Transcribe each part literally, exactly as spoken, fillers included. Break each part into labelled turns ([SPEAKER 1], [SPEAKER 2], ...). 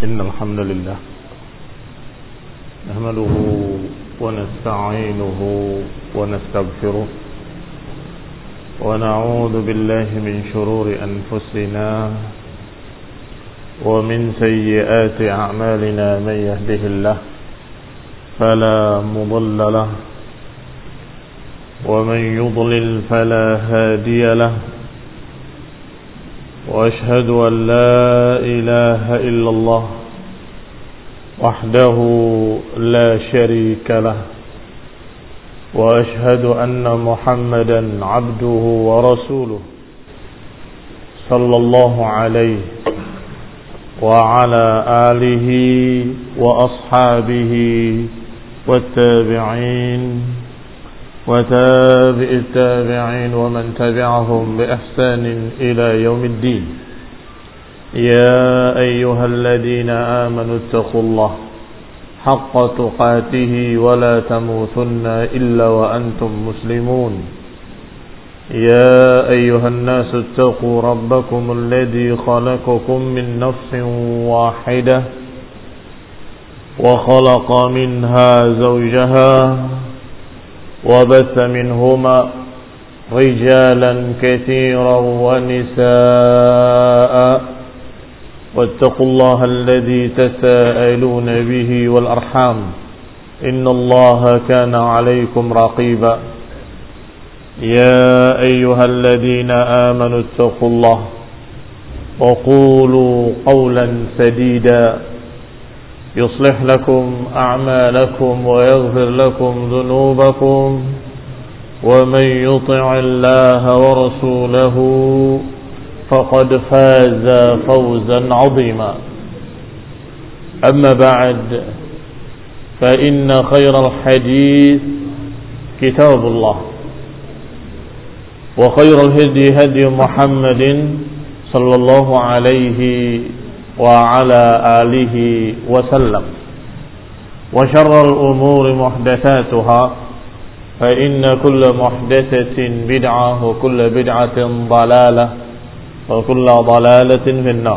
[SPEAKER 1] إن الحمد لله نحمده ونستعينه ونستغفره ونعوذ بالله من شرور أنفسنا ومن سيئات أعمالنا من يهده الله فلا مضل له ومن يضلل فلا هادي له وأشهد أن لا إله إلا الله وحده لا شريك له وأشهد أن محمدا عبده ورسوله صلى الله عليه وعلى آله وأصحابه والتابعين وتابع التابعين ومن تبعهم بإحسان إلى يوم الدين. يا أيها الذين آمنوا اتقوا الله حق تقاته ولا تموتن إلا وأنتم مسلمون. يا أيها الناس اتقوا ربكم الذي خلقكم من نفس واحدة وخلق منها زوجها وبث منهما رجالا كثيرا ونساء واتقوا الله الذي تساءلون به والأرحام إن الله كان عليكم رقيبا. يا أيها الذين آمنوا اتقوا الله وقولوا قولا سديدا يصلح لكم أعمالكم ويغفر لكم ذنوبكم ومن يطع الله ورسوله فقد فاز فوزا عظيما. أما بعد فإن خير الحديث كتاب الله وخير الهدي هدي محمد صلى الله عليه وعلى آله وسلم وشر الأمور محدثاتها فإن كل محدثة بدعة وكل بدعة ضلالة وكل ضلالة في النار.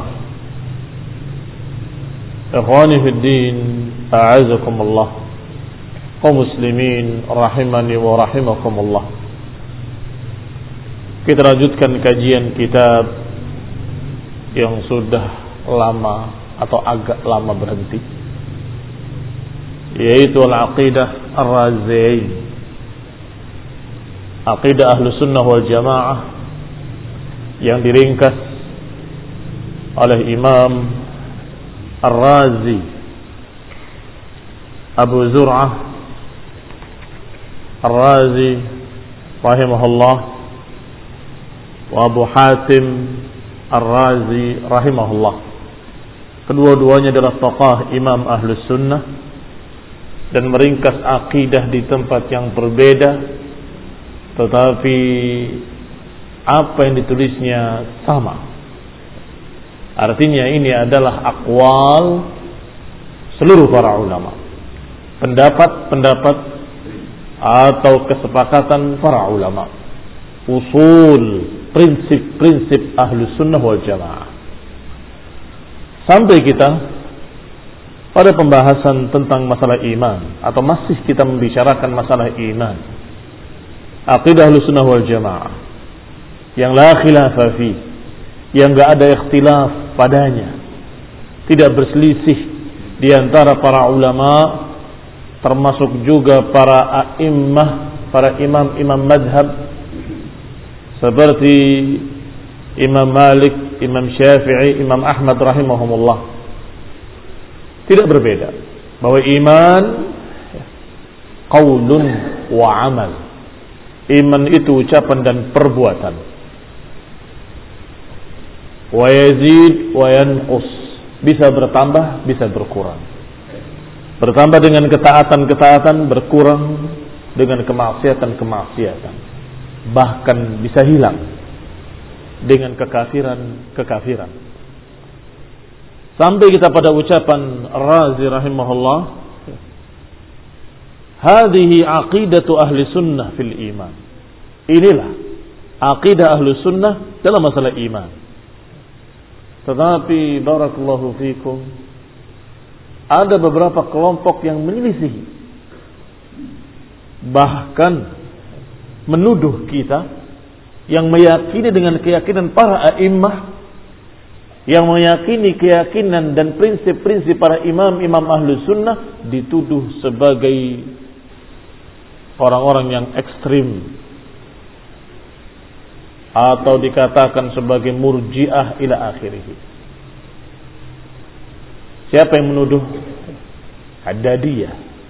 [SPEAKER 1] إخواني في الدين أعزكم الله kaum muslimin rahimani wa rahimakumullah. Kita lanjutkan kajian kitab yang sudah lama atau agak lama berhenti, yaitu Al-Aqidah Ar-Raziyain, Aqidah Ahlus Sunnah wal Jamaah, yang diringkas oleh Imam Ar-Razi Abu Zur'ah Ar-Razi rahimahullah wa Abu Hatim Ar-Razi rahimahullah. Kedua-duanya adalah tokoh Imam Ahlus Sunnah dan meringkas akidah di tempat yang berbeda, tetapi apa yang ditulisnya sama. Artinya ini adalah aqwal seluruh para ulama, pendapat-pendapat atau kesepakatan para ulama, usul, prinsip-prinsip Ahlus Sunnah wal Jamaah. Sampai kita pada pembahasan tentang masalah iman, atau masih kita membicarakan masalah iman, Aqidah Ahlus Sunnah wal Jamaah yang la khilafa fi, yang enggak ada ikhtilaf padanya, tidak berselisih di antara para ulama, termasuk juga para a'immah, para imam-imam madhab seperti Imam Malik, Imam Syafi'i, Imam Ahmad rahimahumullah. Tidak berbeda bahwa iman qaulun wa amal. Iman itu ucapan dan perbuatan. Wa yazid wa yanqus, bisa bertambah, bisa berkurang. Bertambah dengan ketaatan-ketaatan, berkurang dengan kemaksiatan-kemaksiatan. Bahkan bisa hilang dengan kekafiran-kekafiran. Sampai kita pada ucapan Razi rahimahullah, hadhihi aqidatu ahli sunnah fil iman. Inilah aqidah ahli sunnah dalam masalah iman. Tetapi barakallahu fikum, ada beberapa kelompok yang menyelisihi, bahkan menuduh kita yang meyakini dengan keyakinan para a'immah, yang meyakini keyakinan dan prinsip-prinsip para imam-imam ahlu sunnah, dituduh sebagai orang-orang yang ekstrim, atau dikatakan sebagai murji'ah ila akhirih. Siapa yang menuduh? Haddadiyah.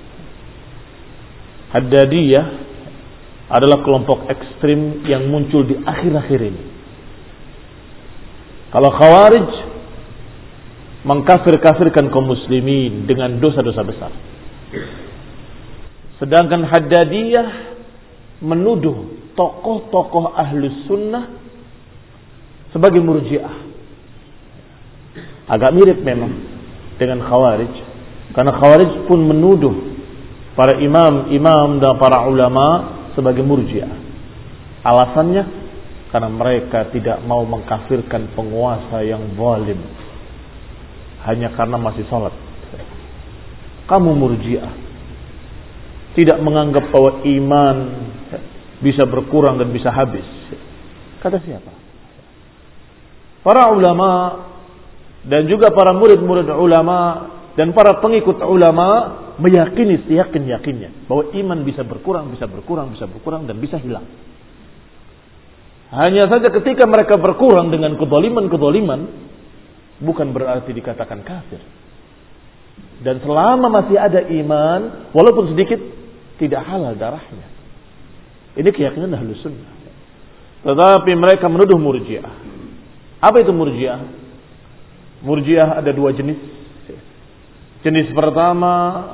[SPEAKER 1] Haddadiyah adalah kelompok ekstrim yang muncul di akhir-akhir ini. Kalau Khawarij mengkafir-kafirkan kaum muslimin dengan dosa-dosa besar, sedangkan Haddadiyah menuduh tokoh-tokoh ahlus sunnah sebagai murji'ah. Agak mirip memang dengan Khawarij, karena Khawarij pun menuduh para imam-imam dan para ulama sebagai murji'ah. Alasannya karena mereka tidak mau mengkafirkan penguasa yang zalim hanya karena masih sholat. Kamu murji'ah, tidak menganggap bahwa iman bisa berkurang dan bisa habis. Kata siapa? Para ulama dan juga para murid-murid ulama dan para pengikut ulama meyakini seyakin-yakinnya bahwa iman bisa berkurang, bisa berkurang, bisa berkurang dan bisa hilang. Hanya saja ketika mereka berkurang dengan kezaliman-kezaliman, bukan berarti dikatakan kafir. Dan selama masih ada iman, walaupun sedikit, tidak halal darahnya. Ini keyakinan Ahlus Sunnah. Tetapi mereka menuduh murji'ah. Apa itu murji'ah? Murji'ah ada dua jenis. Jenis pertama,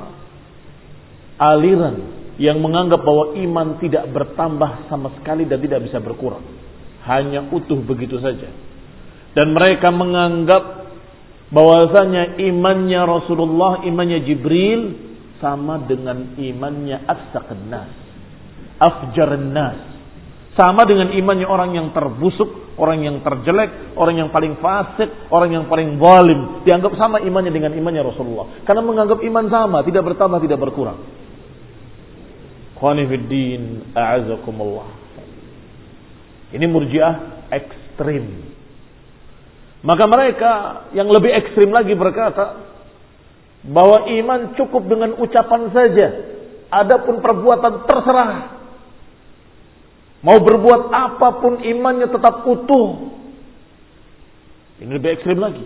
[SPEAKER 1] aliran yang menganggap bahwa iman tidak bertambah sama sekali dan tidak bisa berkurang, hanya utuh begitu saja. Dan mereka menganggap bahwasanya imannya Rasulullah, imannya Jibril sama dengan imannya afsaqun nas, afjarun nas, sama dengan imannya orang yang terbusuk, orang yang terjelek, orang yang paling fasik, orang yang paling zalim. Dianggap sama imannya dengan imannya Rasulullah, karena menganggap iman sama, tidak bertambah, tidak berkurang. Khawani fid din, a'azakumullah. Ini murji'ah ekstrim. Maka mereka yang lebih ekstrim lagi berkata bahwa iman cukup dengan ucapan saja, adapun perbuatan terserah. Mau berbuat apapun imannya tetap utuh. Ini lebih ekstrim lagi.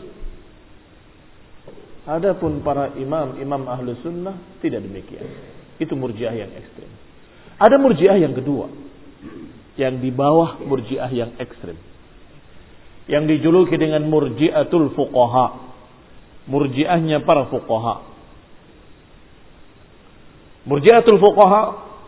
[SPEAKER 1] Adapun para imam, imam ahlu sunnah tidak demikian. Itu murji'ah yang ekstrim. Ada murji'ah yang kedua, yang di bawah murji'ah yang ekstrim, yang dijuluki dengan murji'atul fuqaha, murji'ahnya para fuqaha. Murji'atul fuqaha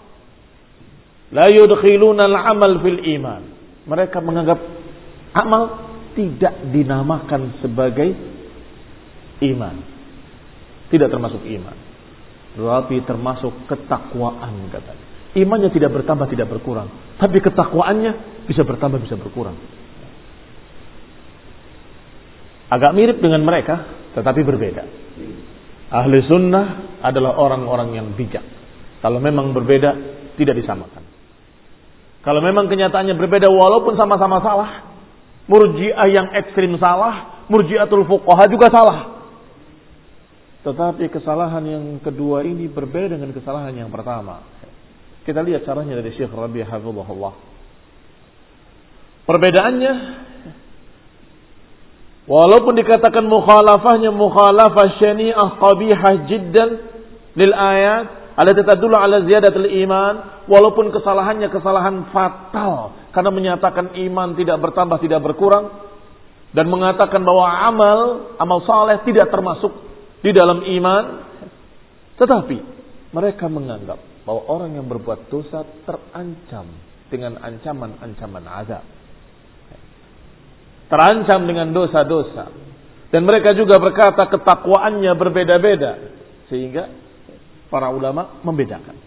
[SPEAKER 1] la yudkhiluna al-amal fil iman. Mereka menganggap amal tidak dinamakan sebagai iman, tidak termasuk iman, tetapi termasuk ketakwaan katanya. Imannya tidak bertambah, tidak berkurang, tapi ketakwaannya bisa bertambah, bisa berkurang. Agak mirip dengan mereka, tetapi berbeda. Ahli sunnah adalah orang-orang yang bijak. Kalau memang berbeda, tidak disamakan. Kalau memang kenyataannya berbeda, walaupun sama-sama salah, murji'ah yang ekstrim salah, murji'atul fuqaha juga salah. Tetapi kesalahan yang kedua ini berbeda dengan kesalahan yang pertama. Kita lihat caranya dari Syekh Rabi' hafizahullah. Perbedaannya, walaupun dikatakan mukhalafahnya mukhalafah syani'ah qabihah jiddan lil ayat allati tadullu ala ziyadatil iman, walaupun kesalahannya kesalahan fatal karena menyatakan iman tidak bertambah, tidak berkurang, dan mengatakan bahwa amal amal saleh tidak termasuk di dalam iman, tetapi mereka menganggap bahwa orang yang berbuat dosa terancam dengan ancaman-ancaman azab, terancam dengan dosa-dosa, dan mereka juga berkata ketakwaannya berbeda-beda, sehingga para ulama membedakan.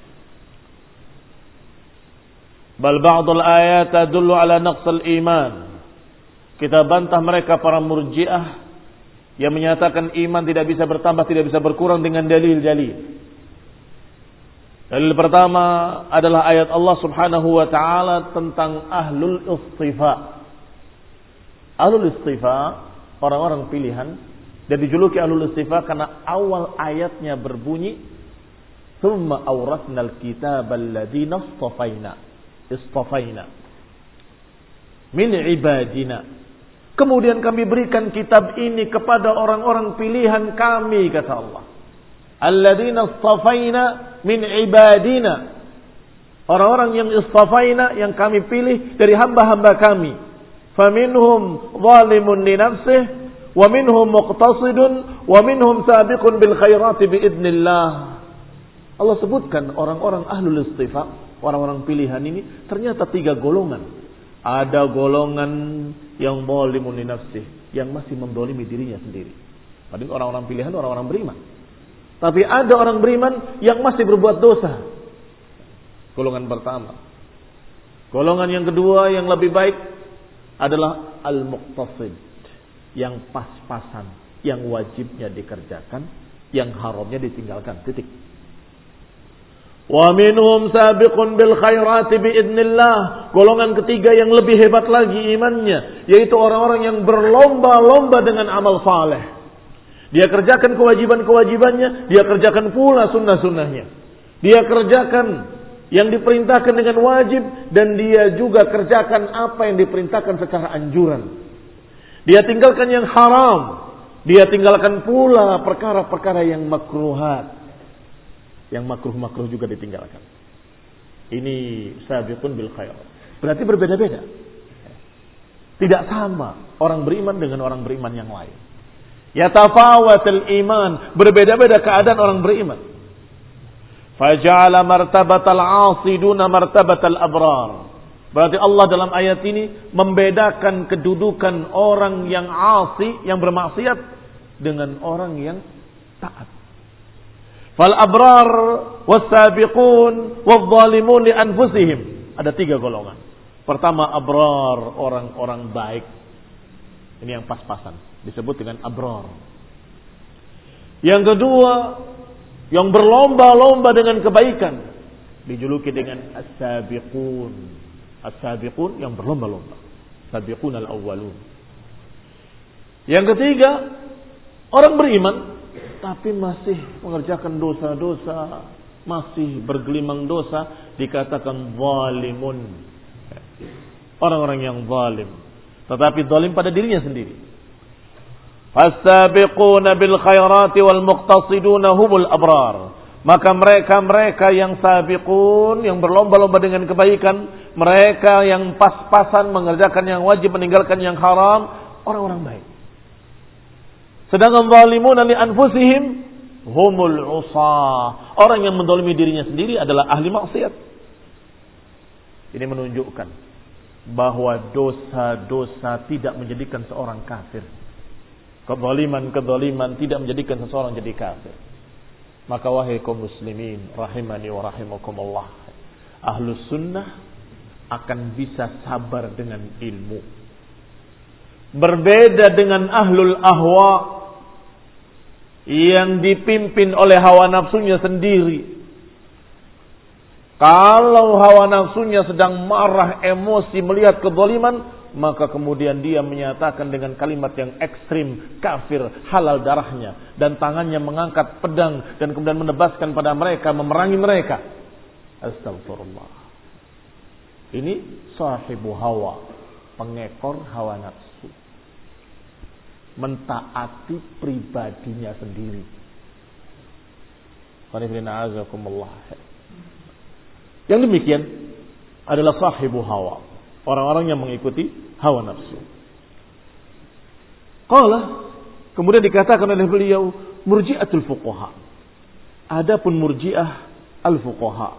[SPEAKER 1] Bal ba'dul ayat tadullu ala naqsil iman. Kita bantah mereka para murji'ah yang menyatakan iman tidak bisa bertambah, tidak bisa berkurang dengan dalil-dalil. Dalil pertama adalah ayat Allah Subhanahu wa taala tentang ahlul istifa. Ahlul istifa, orang-orang pilihan, dan dijuluki ahlul istifa karena awal ayatnya berbunyi tsumma awrathnal kitabal ladzina istafaina istafaina min ibadina. Kemudian kami berikan kitab ini kepada orang-orang pilihan kami, kata Allah. Alladzina istafaina min ibadina. Orang-orang yang istafaina, yang kami pilih dari hamba-hamba kami. Faminhum zalimun li nafsihi wa minhum muqtasidun wa minhum sabiqun bil khairati biidznillah. Allah sebutkan orang-orang ahlul istifa, orang-orang pilihan ini ternyata tiga golongan. Ada golongan yang zalimun li nafsihi, yang masih mendolimi dirinya sendiri. Padahal orang-orang pilihan orang-orang beriman. Tapi ada orang beriman yang masih berbuat dosa. Golongan pertama. Golongan yang kedua yang lebih baik adalah al-muqtasid, yang pas-pasan, yang wajibnya dikerjakan, yang haramnya ditinggalkan. Titik. Wa minhum sabiqun bil khairati biidznillah. Golongan ketiga yang lebih hebat lagi imannya, yaitu orang-orang yang berlomba-lomba dengan amal saleh. Dia kerjakan kewajiban-kewajibannya, dia kerjakan pula sunnah-sunnahnya. Dia kerjakan yang diperintahkan dengan wajib, dan dia juga kerjakan apa yang diperintahkan secara anjuran. Dia tinggalkan yang haram, dia tinggalkan pula perkara-perkara yang makruhat. Yang makruh-makruh juga ditinggalkan. Ini sabiqun bil khair. Berarti berbeda-beda. Tidak sama orang beriman dengan orang beriman yang lain. Yatafawatul iman, berbeda-beda keadaan orang beriman. Faja'ala martabatal 'asi duna martabatal abrar. Berarti Allah dalam ayat ini membedakan kedudukan orang yang 'asi, yang bermaksiat, dengan orang yang taat. Fal abrar was-sabiqun wadh-dhalimun li anfusihim. Ada tiga golongan. Pertama abrar, orang-orang baik. Ini yang pas-pasan, disebut dengan abrar. Yang kedua, yang berlomba-lomba dengan kebaikan, dijuluki dengan as-sabiqun. As-sabiqun yang berlomba-lomba. Sabiqun al-awwalun. Yang ketiga, orang beriman tapi masih mengerjakan dosa-dosa, masih bergelimang dosa, dikatakan zalimun. Orang-orang yang zalim, tetapi zalim pada dirinya sendiri. As-sabiquna bil khairati wal muqtasiduna humul abrar. Maka mereka-mereka yang sabiqun, yang berlomba-lomba dengan kebaikan, mereka yang pas-pasan mengerjakan yang wajib, meninggalkan yang haram, orang-orang baik. Sedangkan zalimuna li anfusihim humul usah. Orang yang mendolimi dirinya sendiri adalah ahli maksiat. Ini menunjukkan bahwa dosa-dosa tidak menjadikan seorang kafir. Kezaliman-kezaliman tidak menjadikan seseorang jadi kafir. Maka wahai kaum muslimin rahimani wa rahimakumullah, ahlus sunnah akan bisa sabar dengan ilmu. Berbeda dengan ahlul ahwa yang dipimpin oleh hawa nafsunya sendiri. Kalau hawa nafsunya sedang marah, emosi melihat kezaliman, maka kemudian dia menyatakan dengan kalimat yang ekstrim, kafir, halal darahnya, dan tangannya mengangkat pedang dan kemudian menebaskan pada mereka, memerangi mereka. Astagfirullah. Ini sahibu hawa, pengekor hawa nafsu, mentaati pribadinya sendiri. Yang demikian adalah sahibu hawa, orang-orang yang mengikuti hawa nafsu. Qala, kemudian dikatakan oleh beliau, murji'atul fuqaha. Adapun murji'ah al-fuqaha.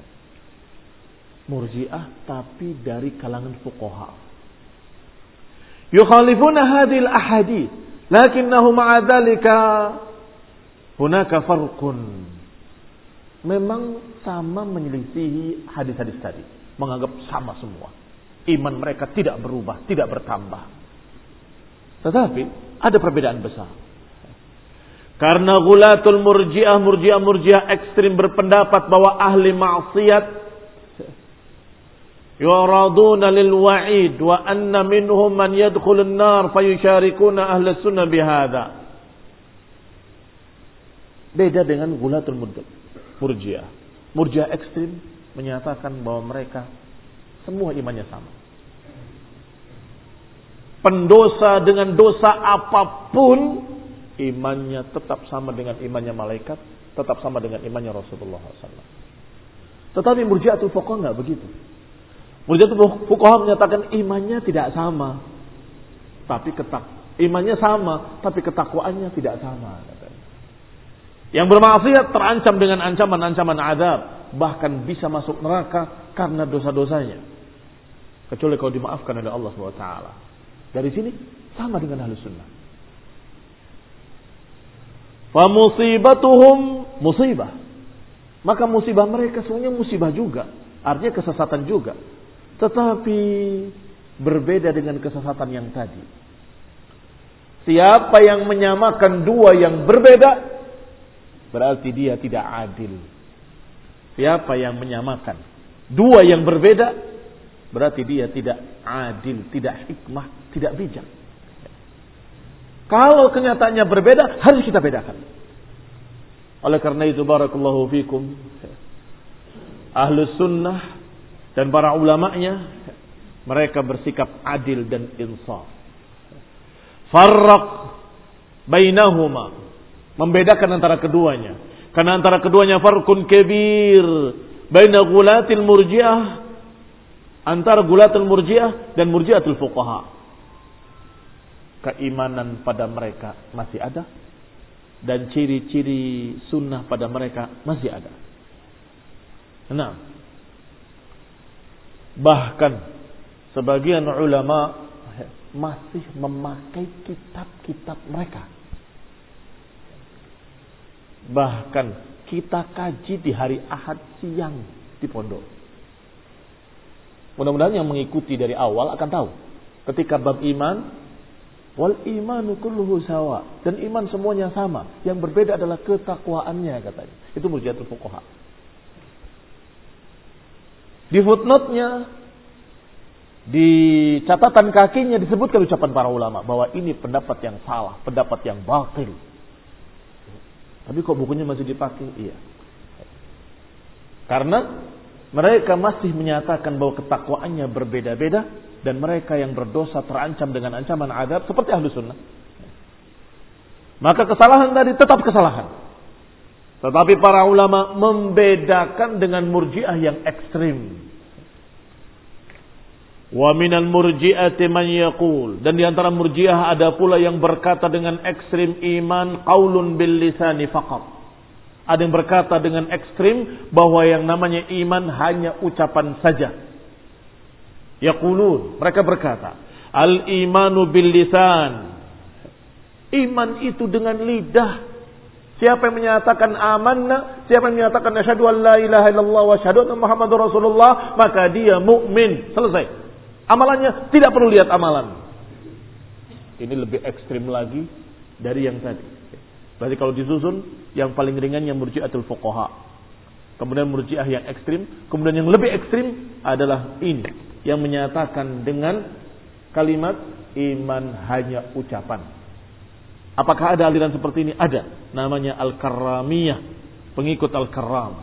[SPEAKER 1] Murji'ah tapi dari kalangan fuqaha. Yukhalifuna hadhil ahadith, lakinnahu ma'a dhalika hunaka farqun. Memang sama menyelisihi hadis-hadis tadi, menganggap sama semua. Iman mereka tidak berubah, tidak bertambah. Tetapi ada perbedaan besar. Karena gulatul murji'ah, murji'ah murji'ah ekstrim berpendapat bahwa ahli maksiat yuraduna lil wa'id wa anna minhum man yadkhulun nar fayusharikuna ahli sunnah bihadza. Beda dengan gulatul murji'ah. Murji'ah ekstrim menyatakan bahwa mereka semua imannya sama. Pendosa dengan dosa apapun imannya tetap sama dengan imannya malaikat, tetap sama dengan imannya Rasulullah shallallahu alaihi wasallam. Tetapi Murji'atul Fuqaha enggak begitu. Murji'atul Fuqaha menyatakan imannya tidak sama, tapi ketak imannya sama, tapi ketakwaannya tidak sama. Yang bermaksiat terancam dengan ancaman-ancaman azab, bahkan bisa masuk neraka karena dosa-dosanya, kecuali kalau dimaafkan oleh Allah subhanahu wa taala. Dari sini sama dengan Ahlus Sunnah. Famusibatuhum musibah. Maka musibah mereka semuanya musibah juga. Artinya kesesatan juga. Tetapi berbeda dengan kesesatan yang tadi. Siapa yang menyamakan dua yang berbeda, berarti dia tidak adil. Siapa yang menyamakan dua yang berbeda, berarti dia tidak adil, tidak hikmah, tidak bijak. Kalau kenyataannya berbeda, harus kita bedakan. Oleh karena itu, barakallahu fikum, Ahlus Sunnah dan para ulama'nya, mereka bersikap adil dan insaf. Farraq bainahuma, membedakan antara keduanya. Karena antara keduanya farqun kabir baina gulatil murji'ah, antara gulatul murji'ah dan murji'atul fuqaha. Keimanan pada mereka masih ada, dan ciri-ciri sunnah pada mereka masih ada. Nah, bahkan sebagian ulama masih memakai kitab-kitab mereka. Bahkan kita kaji di hari Ahad siang di pondok. Mudah-mudahan yang mengikuti dari awal akan tahu ketika bab iman, wal imanu kulluhu sawa, dan iman semuanya sama, yang berbeda adalah ketakwaannya, katanya. Itu Murji'atul Fuqaha. Di footnote-nya, di catatan kakinya disebutkan ucapan para ulama bahwa ini pendapat yang salah, pendapat yang batil. Tapi kok bukunya masih dipakai? Iya. Karena mereka masih menyatakan bahwa ketakwaannya berbeda-beda, dan mereka yang berdosa terancam dengan ancaman azab seperti Ahlus Sunnah. Maka kesalahan tadi tetap kesalahan. Tetapi para ulama membedakan dengan murji'ah yang ekstrim. Wa minal murji'ati man yaqul, dan di antara murji'ah ada pula yang berkata dengan ekstrim iman qaulun bil lisani faqat. Ada yang berkata dengan ekstrim bahwa yang namanya iman hanya ucapan saja. Yaqulun, mereka berkata, al-imanu bil lisan. Iman itu dengan lidah. Siapa yang menyatakan amanna, siapa yang menyatakan asyhadu an la ilaha illallah wa asyhadu anna muhammadar rasulullah, maka dia mukmin. Selesai. Amalannya tidak perlu lihat amalan. Ini lebih ekstrim lagi dari yang tadi. Berarti kalau disusun, yang paling ringannya Murji'atul Fuqaha. Kemudian Murji'ah yang ekstrim, kemudian yang lebih ekstrim adalah ini, yang menyatakan dengan kalimat iman hanya ucapan. Apakah ada aliran seperti ini? Ada. Namanya Al-Karramiyah, pengikut Al-Karram.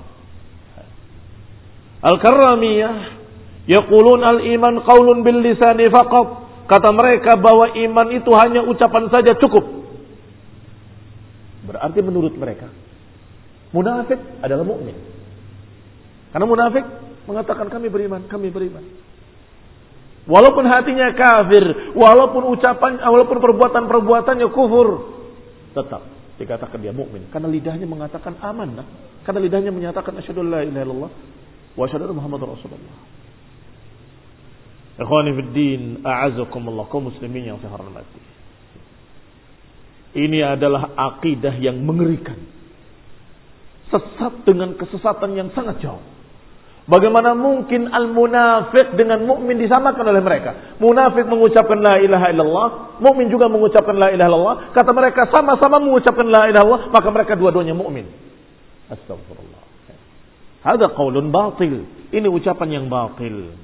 [SPEAKER 1] Al-Karramiyah yaqulun al-iman qaulun bil lisani faqat. Kata mereka bahwa iman itu hanya ucapan saja cukup. Berarti menurut mereka munafik adalah mukmin. Karena munafik mengatakan kami beriman, kami beriman. Walaupun hatinya kafir, walaupun ucapan, walaupun perbuatan-perbuatannya kufur, tetap dikatakan dia mukmin karena lidahnya mengatakan amanah, karena lidahnya menyatakan asyhadu an la ilaha illallah wa asyhadu anna muhammadar rasulullah. Ikhwani fid din, a'azzakumullah, kaum muslimin yang saya hormati. Ini adalah akidah yang mengerikan. Sesat dengan kesesatan yang sangat jauh. Bagaimana mungkin al-munafiq dengan mukmin disamakan oleh mereka? Munafik mengucapkan la ilaha illallah, mukmin juga mengucapkan la ilaha illallah. Kata mereka sama-sama mengucapkan la ilaha illallah, maka mereka dua-duanya mukmin. Astagfirullah. Hada qaulun batil. Ini ucapan yang batil.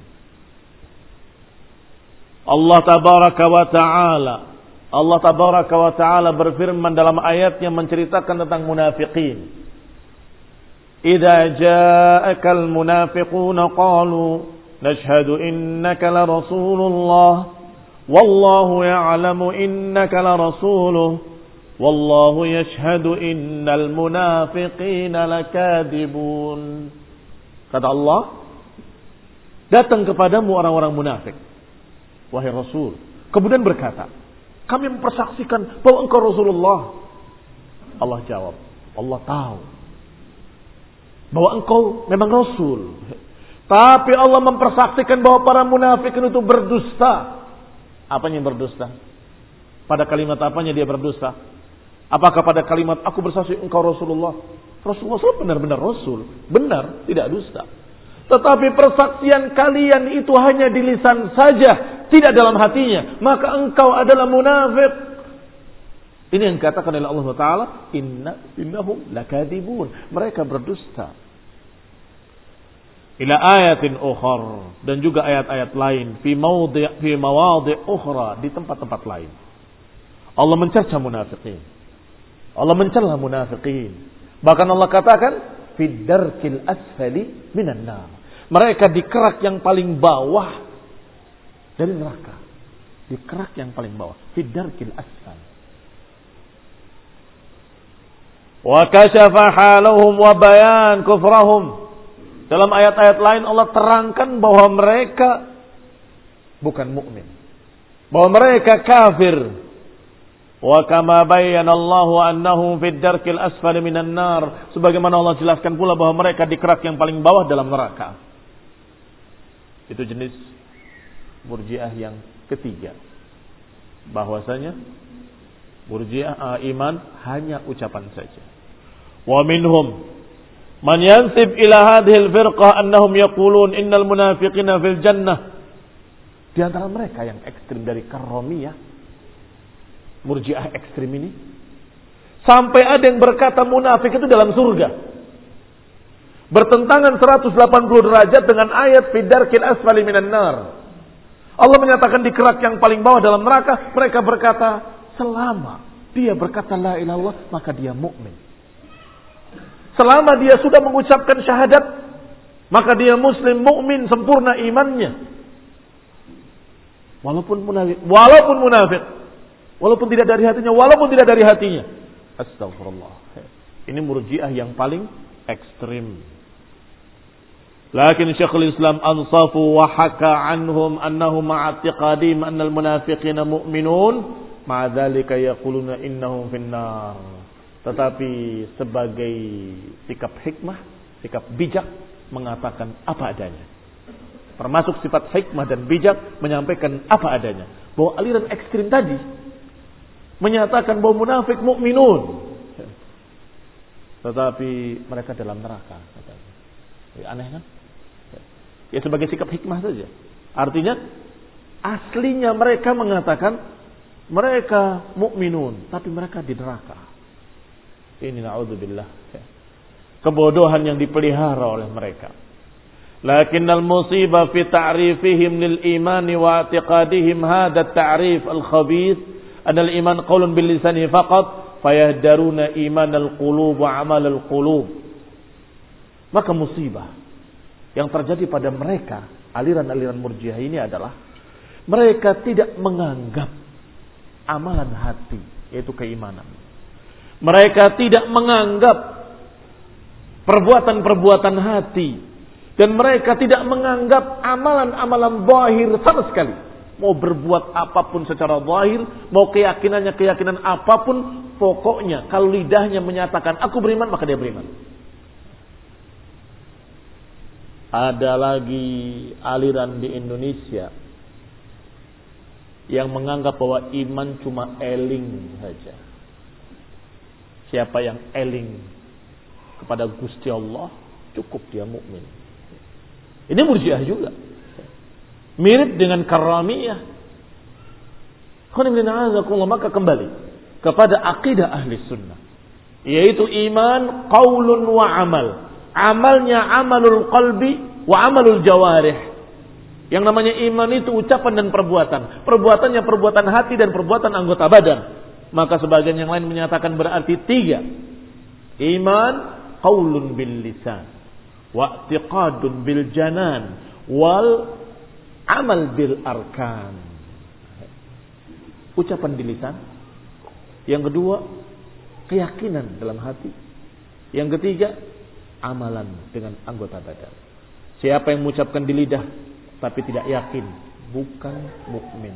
[SPEAKER 1] Allah tabaraka wa ta'ala Allah tabaraka wa ta'ala berfirman dalam ayat yang menceritakan tentang munafiqin. Idza ja'akal munafiquna qalu nashhadu innaka la rasulullah wallahu ya'lamu innaka la rasuluh wallahu yashhadu innal munafiqina lakadibun. Kata Allah, datang kepadamu orang-orang munafik, wahai Rasul. Kemudian berkata, kami mempersaksikan bahwa engkau Rasulullah. Allah jawab, Allah tahu bahwa engkau memang Rasul. Tapi Allah mempersaksikan bahwa para munafik itu berdusta. Apanya yang berdusta? Pada kalimat apanya dia berdusta? Apakah pada kalimat aku bersaksi engkau Rasulullah? Rasulullah benar-benar Rasul. Benar, tidak dusta. Tetapi persaksian kalian itu hanya di lisan saja, tidak dalam hatinya. Maka engkau adalah munafik. Ini yang dikatakan oleh Allah Taala, Inna innahum lakadibun. Mereka berdusta. Ila ayatin ukhar, dan juga ayat-ayat lain fi mawdi' fi mawadhi' ukhra, di tempat-tempat lain. Allah mencerca munafikin. Allah mencela munafikin. Bahkan Allah katakan fi darkil asfali minan nar. Mereka di kerak yang paling bawah dari neraka. Di kerak yang paling bawah, fi darkil asfal. Wa kashafa halahum wa bayan kufrahum. Dalam ayat-ayat lain Allah terangkan bahwa mereka bukan mukmin, bahwa mereka kafir. Wa kama bayyana Allahu annahum fid darkil asfali minan nar. Sebagaimana Allah jelaskan pula bahwa mereka di kerak yang paling bawah dalam neraka. Itu jenis Murji'ah yang ketiga. Bahwasanya Murji'ah iman hanya ucapan saja. Wa minhum man yansib ila hadhihi al-firqah annahum yaqulun innal munafiqina fil jannah. Di antara mereka yang ekstrim dari karomiyah, Murji'ah ekstrim ini, sampai ada yang berkata munafik itu dalam surga. Bertentangan seratus delapan puluh derajat dengan ayat fidarkil asfali minan nar. Allah menyatakan di kerak yang paling bawah dalam neraka. Mereka berkata, selama dia berkata la ilaha illallah, maka dia mukmin. Selama dia sudah mengucapkan syahadat, maka dia muslim, mukmin, sempurna imannya. Walaupun munafik, walaupun munafik, walaupun tidak dari hatinya, walaupun tidak dari hatinya. Astagfirullah. Ini Murji'ah yang paling ekstrim. Lakin Syekhul Islam ansafu wa haka anhum annahum ma'atiqadim annal munafiqina mu'minun ma'adzalika yaquluna innahum finnar. Tetapi sebagai sikap hikmah, sikap bijak, mengatakan apa adanya. Termasuk sifat hikmah dan bijak, menyampaikan apa adanya. Bahwa aliran ekstrim tadi menyatakan bahwa munafik mukminun, tetapi mereka dalam neraka. Ya, aneh kan? Ya sebagai sikap hikmah saja. Artinya aslinya mereka mengatakan mereka mukminun, tapi mereka di neraka. Ini na'udzubillah. Kebodohan yang dipelihara oleh mereka. Lakinnal musibah fi ta'rifihim lil iman wa i'tiqadihim hadha at-ta'rif al-khabith anna al-iman qawlun bil lisani faqat fayahdaruna iman al-qulub wa amal al-qulub. Maka musibah yang terjadi pada mereka, aliran-aliran Murji'ah ini adalah mereka tidak menganggap amalan hati, yaitu keimanan. Mereka tidak menganggap perbuatan-perbuatan hati. Dan mereka tidak menganggap amalan-amalan zahir sama sekali. Mau berbuat apapun secara zahir, mau keyakinannya keyakinan apapun, pokoknya kalau lidahnya menyatakan aku beriman, maka dia beriman. Ada lagi aliran di Indonesia yang menganggap bahwa iman cuma eling saja. Siapa yang eling kepada Gusti Allah, cukup dia mukmin. Ini Murji'ah juga. Mirip dengan Karramiyah. Maka kembali kepada akidah ahli sunnah, yaitu iman qaulun wa amal. Amalnya amalul qalbi wa amalul jawarih. Yang namanya iman itu ucapan dan perbuatan. Perbuatannya perbuatan hati dan perbuatan anggota badan. Maka sebagian yang lain menyatakan berarti tiga. Iman qaulun bil lisan, wa i'tiqadun bil janan, wal amal bil arkan. Ucapan di lisan. Yang kedua, keyakinan dalam hati. Yang ketiga, amalan dengan anggota badan. Siapa yang mengucapkan di lidah tapi tidak yakin, bukan mukmin.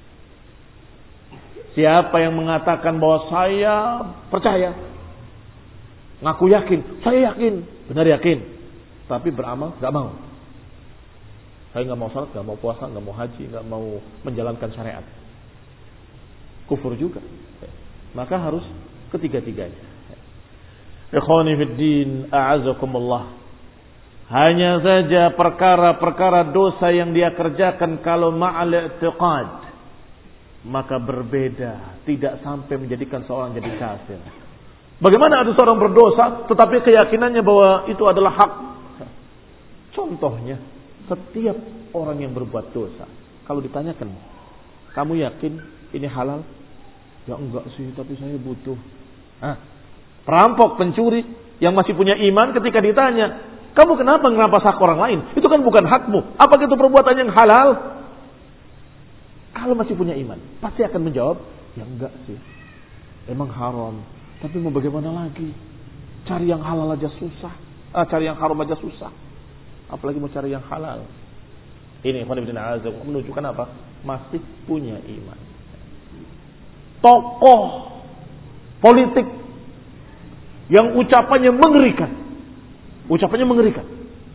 [SPEAKER 1] Siapa yang mengatakan bahwa saya percaya, ngaku yakin, saya yakin, benar yakin, tapi beramal nggak mau. Saya nggak mau salat, nggak mau puasa, nggak mau haji, nggak mau menjalankan syariat. Kufur juga. Maka harus ketiga-tiganya. Ikhwani fid din, a'azakumullah. Hanya saja perkara-perkara dosa yang dia kerjakan kalau ma'al i'tiqad, maka berbeda, tidak sampai menjadikan seorang jadi kafir. Bagaimana ada seorang berdosa tetapi keyakinannya bahwa itu adalah hak? Contohnya, setiap orang yang berbuat dosa, kalau ditanyakan, kamu yakin ini halal? Ya enggak sih, tapi saya butuh. Hah? Perampok, pencuri yang masih punya iman ketika ditanya, kamu kenapa ngerampas hak orang lain? Itu kan bukan hakmu. Apakah itu perbuatan yang halal? Kalau masih punya iman, pasti akan menjawab, ya enggak sih. Emang haram. Tapi mau bagaimana lagi? Cari yang halal aja susah. Ah, cari yang haram aja susah. Apalagi mau cari yang halal. Ini menunjukkan apa? Masih punya iman. Tokoh politik yang ucapannya mengerikan. Ucapannya mengerikan.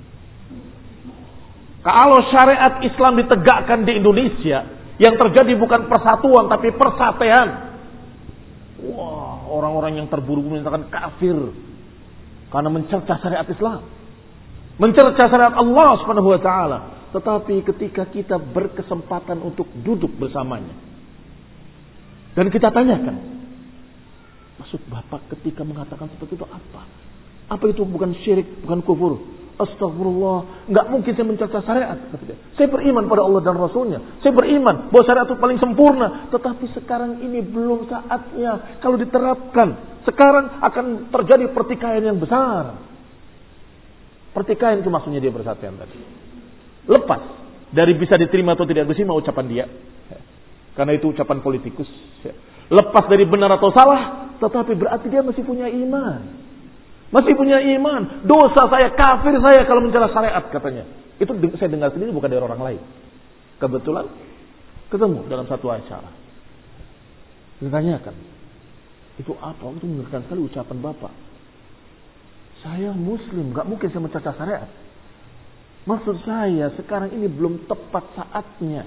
[SPEAKER 1] Kalau syariat Islam ditegakkan di Indonesia, yang terjadi bukan persatuan tapi persatean. Wah, orang-orang yang terburu-buru menyatakan kafir karena mencerca syariat Islam, mencerca syariat Allah Subhanahu wa taala. Tetapi ketika kita berkesempatan untuk duduk bersamanya dan kita tanyakan, maksud Bapak ketika mengatakan seperti itu apa? Apa itu bukan syirik, bukan kufur? Astagfirullah, nggak mungkin saya mencerca syariat. Saya beriman pada Allah dan Rasulnya. Saya beriman bahwa syariat itu paling sempurna. Tetapi sekarang ini belum saatnya. Kalau diterapkan, sekarang akan terjadi pertikaian yang besar. Pertikaian itu maksudnya dia bersatuan tadi. Lepas dari bisa diterima atau tidak diterima ucapan dia. Karena itu ucapan politikus. Lepas dari benar atau salah, tetapi berarti dia masih punya iman. Masih punya iman. Dosa saya, kafir saya kalau mencela syariat katanya. Itu saya dengar sendiri bukan dari orang lain. Kebetulan ketemu dalam satu acara. Ditanyakan, itu apa? Itu mengerikan sekali ucapan Bapak. Saya Muslim, gak mungkin saya mencerca syariat. Maksud saya sekarang ini belum tepat saatnya.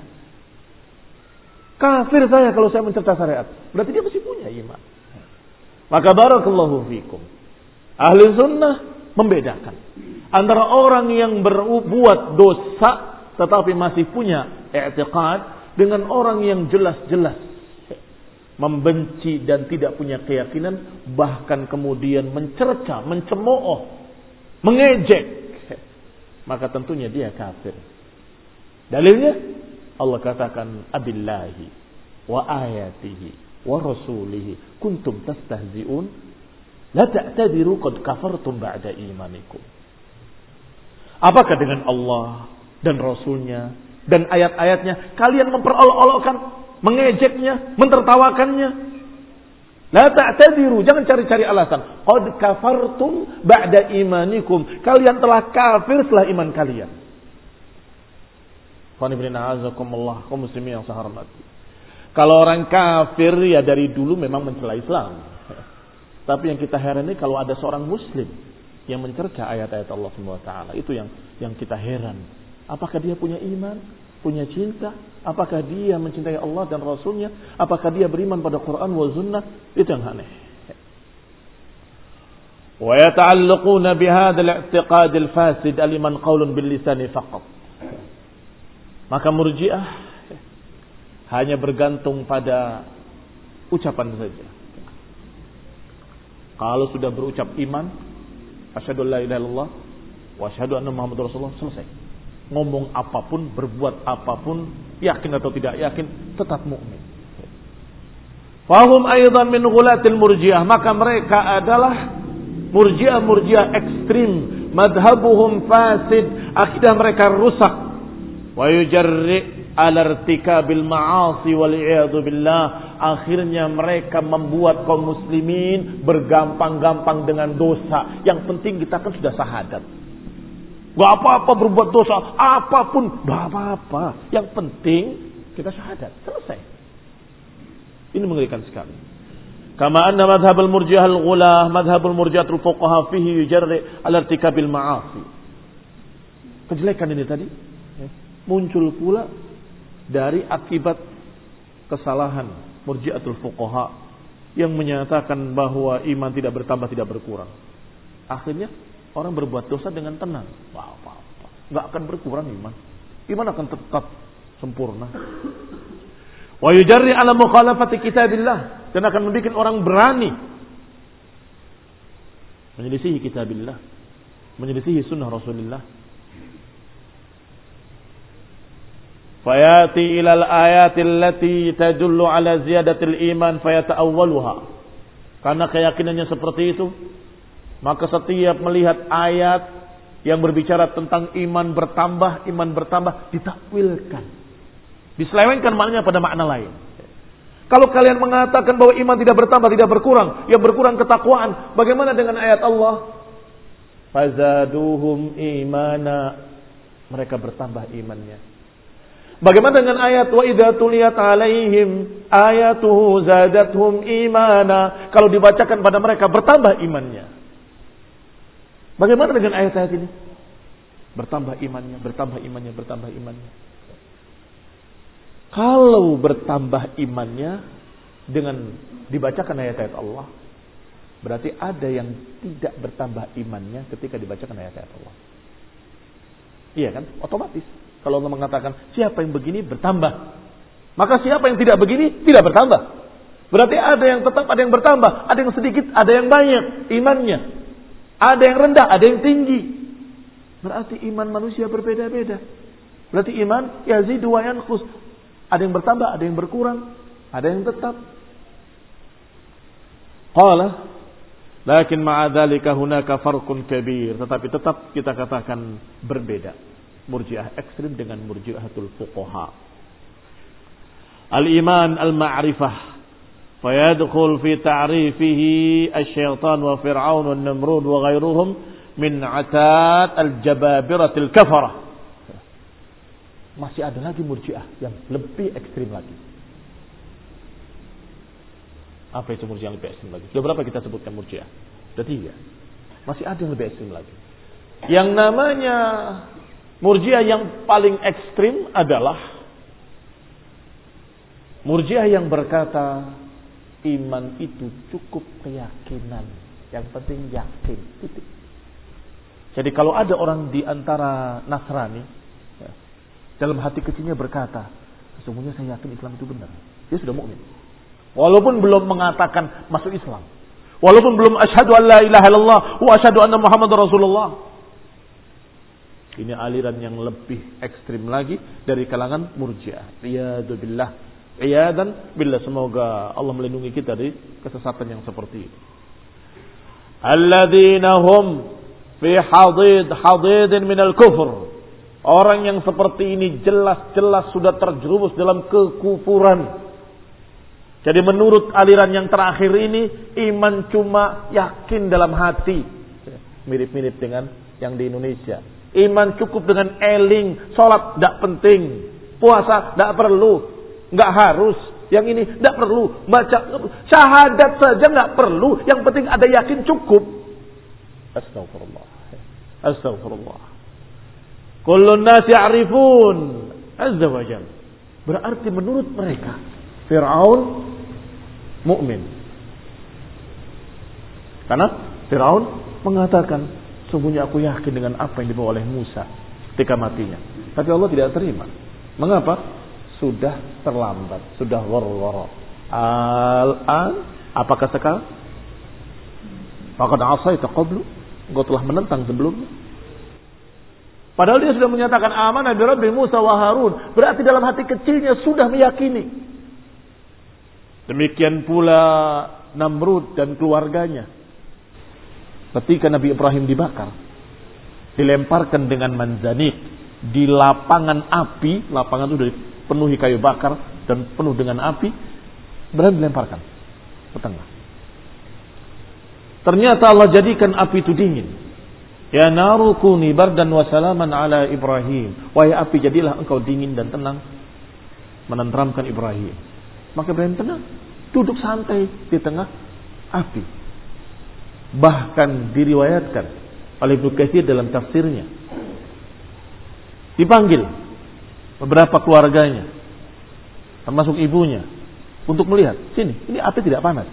[SPEAKER 1] Kafir saya kalau saya mencerca syariat. Berarti dia masih punya iman. Maka barakallahu fikum. Ahli sunnah membedakan antara orang yang berbuat dosa tetapi masih punya i'tiqad dengan orang yang jelas-jelas membenci dan tidak punya keyakinan, bahkan kemudian mencerca, mencemooh, mengejek. Maka tentunya dia kafir. Dalilnya Allah katakan abillahi wa ayatihi wa rasulihi kuntum tastahzi'un la ta'tadiru qad kafartum ba'da imanikum. Apakah dengan Allah dan Rasulnya dan ayat-ayatnya kalian memperolok-olokkan, mengejeknya, mentertawakannya? La ta'tadiru, jangan cari-cari alasan. Qad kafartum ba'da imanikum. Kalian telah kafir setelah iman kalian. Qanibrinahazakumullah, kaum muslimin yang saya hormati. Kalau orang kafir ya dari dulu memang mencela Islam. Tapi yang kita heran ini kalau ada seorang muslim yang mencerca ayat-ayat Allah subhanahu wa taala, itu yang yang kita heran. Apakah dia punya iman, punya cinta? Apakah dia mencintai Allah dan Rasulnya? Apakah dia beriman pada Quran wa sunnah? Itu yang aneh. Wa yata'allaquna bihadha al-i'tiqad al-fasid aliman qaulun bil lisan faqat. Maka Murji'ah hanya bergantung pada ucapan saja. Kalau sudah berucap iman, asyhadu an la ilaha illallah wa asyhadu anna muhammadar rasulullah, selesai. Ngomong apapun, berbuat apapun, yakin atau tidak yakin, tetap mukmin. Fahum aidan min ghulatil Murji'ah, maka mereka adalah Murji'ah Murji'ah ekstrim, madhabuhum fasid, akidah mereka rusak. Wa yujarri ala irtikabil ma'asi wal iyadu billah, akhirnya mereka membuat kaum muslimin bergampang-gampang dengan dosa. Yang penting kita kan sudah syahadat. Gak apa-apa berbuat dosa, apapun, gak apa-apa. Yang penting kita syahadat, selesai. Ini mengerikan sekali. Kama anna madhabul Murji'ah al-ghulah, madhabul Murji'atul fuqaha fihi yujarri ala irtikabil ma'asi. Kejelekan ini tadi muncul pula dari akibat kesalahan Murji'atul fuqaha yang menyatakan bahwa iman tidak bertambah, tidak berkurang. Akhirnya orang berbuat dosa dengan tenang. Wah, apa-apa. Enggak akan berkurang iman. Iman akan tetap sempurna. Wa yujarri ala mukhalafati kitabillah, dan akan membuat orang berani menyelisihi kitabillah, menyelisihi sunnah Rasulullah. Fayati ilal ayati allati tadullu ala ziyadatil iman fayata'awwaluha. Karena keyakinannya seperti itu, maka setiap melihat ayat yang berbicara tentang iman bertambah, iman bertambah, ditakwilkan, diselewengkan maknanya pada makna lain. Kalau kalian mengatakan bahwa iman tidak bertambah, tidak berkurang, yang berkurang ketakwaan, bagaimana dengan ayat Allah? Fazaduhum imana, mereka bertambah imannya. Bagaimana dengan ayat wa idza tuliyat alaihim ayatuhu zadatuhum imana, kalau dibacakan pada mereka bertambah imannya. Bagaimana dengan ayat-ayat ini? Bertambah imannya, bertambah imannya, bertambah imannya. Kalau bertambah imannya dengan dibacakan ayat-ayat Allah, berarti ada yang tidak bertambah imannya ketika dibacakan ayat-ayat Allah. Iya kan? Otomatis. Kalau Allah mengatakan siapa yang begini bertambah, maka siapa yang tidak begini tidak bertambah. Berarti ada yang tetap, ada yang bertambah, ada yang sedikit, ada yang banyak imannya. Ada yang rendah, ada yang tinggi. Berarti iman manusia berbeda-beda. Berarti iman yazidu wa yanqus. Ada yang bertambah, ada yang berkurang, ada yang tetap. Qala, lakin ma'a dzalika hunaka farqun kabir. Tetapi tetap kita katakan berbeda. Murji'ah ekstrim dengan Murji'atul fuqaha. Al-iman al-ma'rifah, fayadkhul fi ta'rifihi asy-syaitan wa fir'aun wa namrud wa ghairuhum min 'atat al-jababiratil kafarah. Masih ada lagi Murji'ah yang lebih ekstrim lagi. Apa itu Murji'ah yang lebih ekstrim lagi? Sudah berapa kita sebutkan Murji'ah? Sudah tiga. Masih ada yang lebih ekstrim lagi. Yang namanya Murji'ah yang paling ekstrim adalah Murji'ah yang berkata iman itu cukup keyakinan. Yang penting yakin. Titik. Jadi kalau ada orang di antara Nasrani, ya, dalam hati kecilnya berkata, sesungguhnya saya yakin Islam itu benar, dia sudah mukmin. Walaupun belum mengatakan masuk Islam, walaupun belum asyhadu an la ilaha illallah wa asyhadu anna muhammadar rasulullah. Ini aliran yang lebih ekstrim lagi dari kalangan Murji'ah. Iyadu billah, iyadan billah, semoga Allah melindungi kita dari kesesatan yang seperti itu. Alladzina hum fi hadid hadidin minal kufur. Orang yang seperti ini jelas-jelas sudah terjerumus dalam kekufuran. Jadi menurut aliran yang terakhir ini, iman cuma yakin dalam hati. Mirip-mirip dengan yang di Indonesia. Iman cukup dengan eling, sholat tidak penting, puasa tidak perlu, nggak harus. Yang ini tidak perlu, baca syahadat saja nggak perlu. Yang penting ada yakin cukup. Astagfirullah, astagfirullah. Kullun nas ya'rifun azza wa jalla. Berarti menurut mereka Fir'aun mukmin. Karena Fir'aun mengatakan, sungguhnya aku yakin dengan apa yang dibawa oleh Musa ketika matinya. Tapi Allah tidak terima. Mengapa? Sudah terlambat, sudah war-war. Al-an, apakah sekarang? Faqad asaita qablu, engkau telah menentang sebelumnya. Padahal dia sudah menyatakan amanah bi Rabbi Musa wa Harun, berarti dalam hati kecilnya sudah meyakini. Demikian pula Namrud dan keluarganya. Ketika Nabi Ibrahim dibakar, dilemparkan dengan manzanik di lapangan api, lapangan itu dipenuhi kayu bakar dan penuh dengan api, berani dilemparkan ke tengah. Ternyata Allah jadikan api itu dingin. Ya naru kuni bardan wa salaman ala Ibrahim. Wahai api, jadilah engkau dingin dan tenang, menenteramkan Ibrahim. Maka Ibrahim tenang, duduk santai di tengah api. Bahkan diriwayatkan oleh Ibnu Katsir dalam tafsirnya, dipanggil beberapa keluarganya, termasuk ibunya, untuk melihat, sini, ini api tidak panas.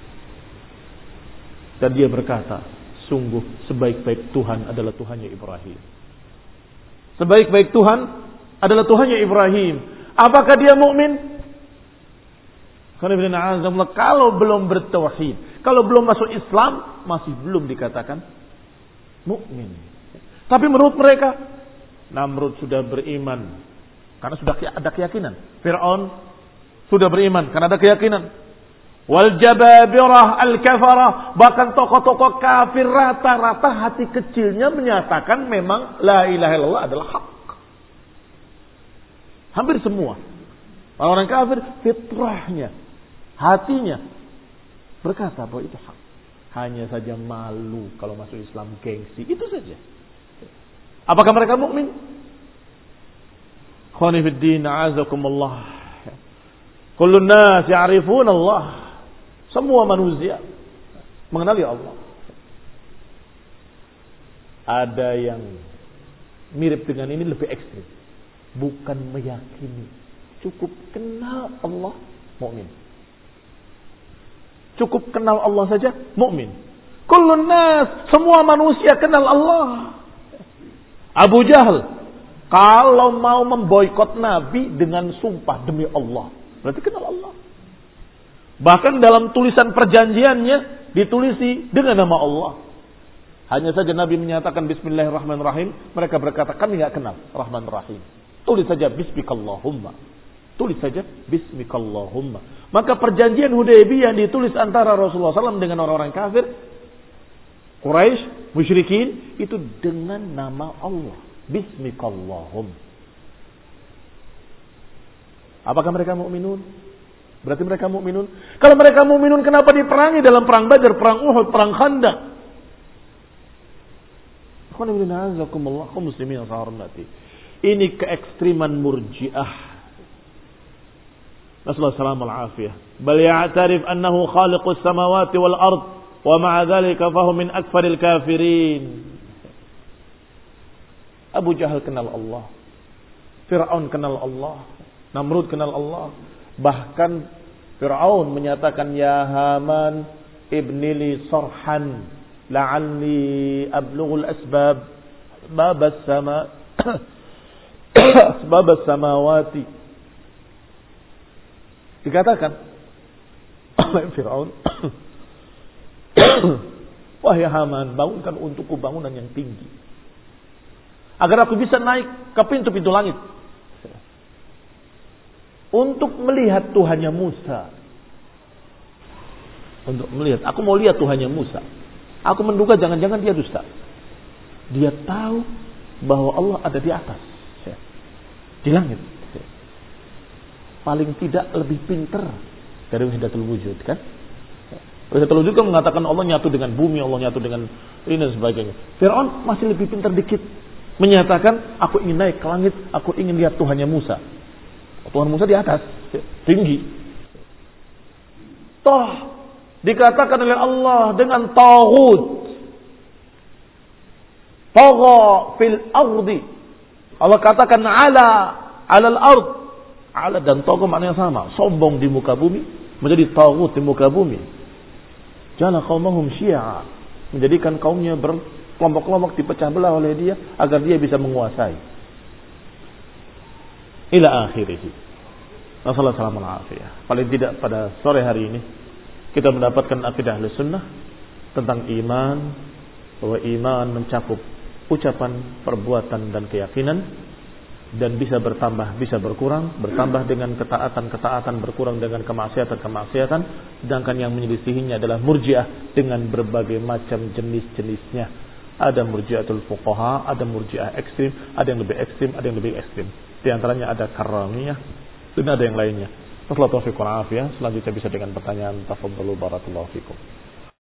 [SPEAKER 1] Dan dia berkata, sungguh sebaik-baik Tuhan adalah Tuhannya Ibrahim. Sebaik-baik Tuhan adalah Tuhannya Ibrahim. Apakah dia mukmin? Kalau belum bertauhid, kalau belum masuk Islam, masih belum dikatakan mukmin. Tapi menurut mereka, Namrud sudah beriman karena sudah ada keyakinan. Fir'aun sudah beriman karena ada keyakinan. Wal jababirah al kafarah, bahkan tokoh-tokoh kafir rata-rata hati kecilnya menyatakan memang la ilaha illallah adalah hak. Hampir semua orang kafir fitrahnya, hatinya berkata bahwa itu hak. Hanya saja malu kalau masuk Islam, gengsi, itu saja. Apakah mereka mukmin? Khawani fid din, a'azakumullah. Kullun nas ya'rifun Allah. Semua manusia mengenali Allah. Ada yang mirip dengan ini lebih ekstrim. Bukan meyakini, cukup kenal Allah, mukmin. Cukup kenal Allah saja, mukmin. Kullun nas, semua manusia kenal Allah. Abu Jahal kalau mau memboikot Nabi dengan sumpah demi Allah, berarti kenal Allah. Bahkan dalam tulisan perjanjiannya ditulisi dengan nama Allah. Hanya saja Nabi menyatakan Bismillahirrahmanirrahim, mereka berkata kami enggak kenal Rahman Rahim. Tulis saja Bismikallahumma. Tulis saja Bismikallahumma. Maka perjanjian Hudaybiyah ditulis antara Rasulullah shallallahu alaihi wasallam dengan orang-orang kafir, Quraisy, musyrikin, itu dengan nama Allah. Bismikallahumma. Apakah mereka mukminun? Berarti mereka mukminun. Kalau mereka mukminun, kenapa diperangi dalam perang Badar, perang Uhud, perang Khandaq? Ini keekstriman Murji'ah. Nasallahu salamul afiyah. Bal ya'tarif annahu khaliqus samawati wal ard wa ma'a dzalika fahu min akfaril kafirin. Abu Jahal kenal Allah. Fir'aun kenal Allah. Namrud kenal Allah. Bahkan Fir'aun menyatakan, ya Haman ibnili sarhan la'alli ablughul asbab babas sama babas samawati. Dikatakan oleh Fir'aun, wahai Haman, bangunkan untukku bangunan yang tinggi agar aku bisa naik ke pintu-pintu langit untuk melihat Tuhannya Musa. Untuk melihat, aku mau lihat Tuhannya Musa. Aku menduga jangan-jangan dia dusta. Dia tahu bahwa Allah ada di atas, di langit. Paling tidak lebih pintar dari wahdatul wujud, kan? Wahdatul wujud kan mengatakan Allah nyatu dengan bumi, Allah nyatu dengan ini dan sebagainya. Fir'aun masih lebih pintar dikit, menyatakan aku ingin naik ke langit, aku ingin lihat Tuhannya Musa. Tuhan Musa di atas, tinggi. Toh dikatakan oleh Allah dengan taghut, tagha fil ardi. Allah katakan ala alal ard. Ala dan tagha maknanya sama, sombong di muka bumi, menjadi taghut di muka bumi. Jana qaumahum syi'a, menjadikan kaumnya berkelompok-kelompok, dipecah belah oleh dia agar dia bisa menguasai. Ila akhirih. Wassalamualaikum warahmatullahi wabarakatuh. Paling tidak pada sore hari ini kita mendapatkan akidah Ahlussunnah tentang iman, bahwa iman mencakup ucapan, perbuatan dan keyakinan, dan bisa bertambah, bisa berkurang, bertambah dengan ketaatan-ketaatan, berkurang dengan kemaksiatan-kemaksiatan, sedangkan yang menyelisihinya adalah Murji'ah dengan berbagai macam jenis-jenisnya. Ada Murji'atul Fuqaha, ada Murji'ah ekstrim, ada yang lebih ekstrim, ada yang lebih ekstrim. Di antaranya ada Karramiyah dan ada yang lainnya. Wassalamualaikum warahmatullahi wabarakatuh. Selanjutnya bisa dengan pertanyaan. Tafadhalu barakallahu fikum.